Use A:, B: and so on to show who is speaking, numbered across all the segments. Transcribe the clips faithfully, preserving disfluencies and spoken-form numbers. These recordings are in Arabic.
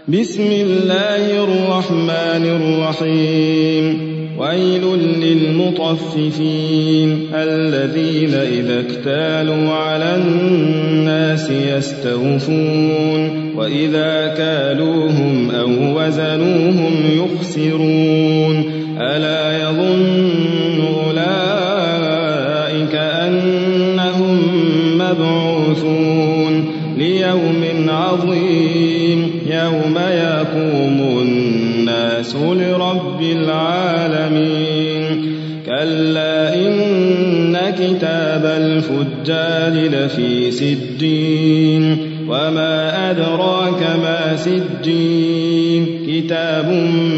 A: بسم الله الرحمن الرحيم ويل للمطففين الذين إذا اكتالوا على الناس يستوفون وإذا كالوهم أو وزنوهم يخسرون ألا يظن أولئك أنهم مبعوثون ليوم عظيم يوم يقوم الناس لرب العالمين كلا إن كتاب الفجار لفي سجين وما أدراك ما سجين كتاب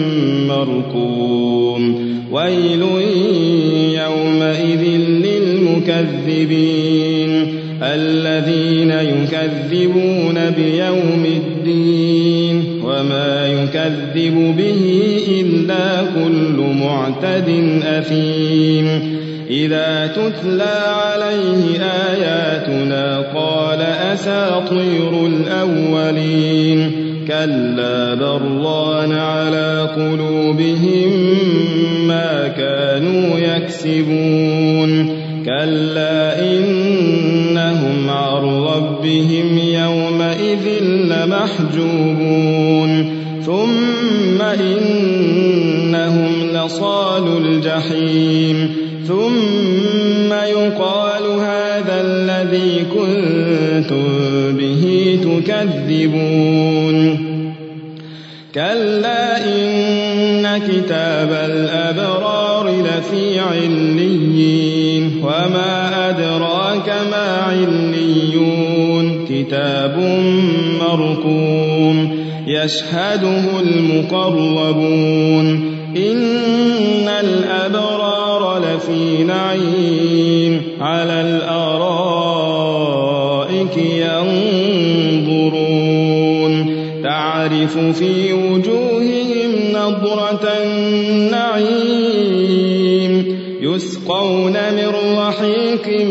A: مرقوم ويل يومئذ للمكذبين الذين يكذبون بيوم الدين وما يكذب به إلا كل معتد أثيم إذا تتلى عليه آياتنا قال أساطير الأولين كلا بران على قلوبهم ما كانوا يكسبون كلا إنهم عن ربهم يومئذ لمحجوبون ثم إنهم لصالو الجحيم ثم يقال هذا الذي كنتم به تكذبون كلا إن كتاب الأبرار لفي عليين وما أدراك ما عليون كتاب مرقوم يشهده المقربون إن الأبرار لفي نعيم على الأرائك ينظرون تعرف في وجوههم نضرة النعيم يسقون من رحيق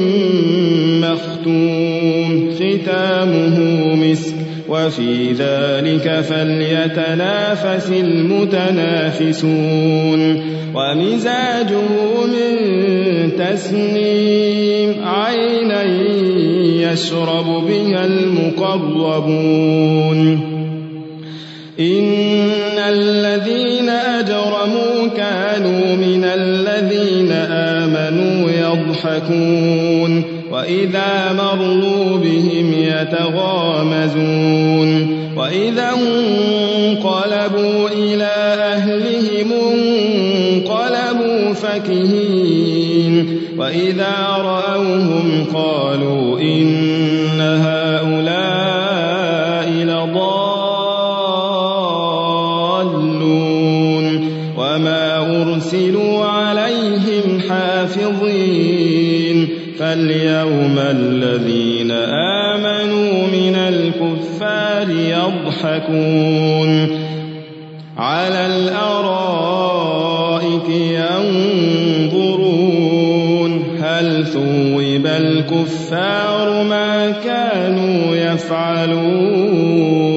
A: مختوم ختامه مسك وفي ذلك فليتنافس المتنافسون ومزاجه من تسنيم عينا يشرب بها المقربون إن الذين أجرموا كانوا من الذين آمنوا يضحكون وإذا مروا بهم يتغامزون وإذا انقلبوا إلى أهلهم انقلبوا فكهين وإذا رأوهم قالوا إن هؤلاء لضالون وما أرسلوا عليهم حافظين فاليوم الذين آمنوا من الكفار يضحكون على الأرائك ينظرون هل ثوب الكفار ما كانوا يفعلون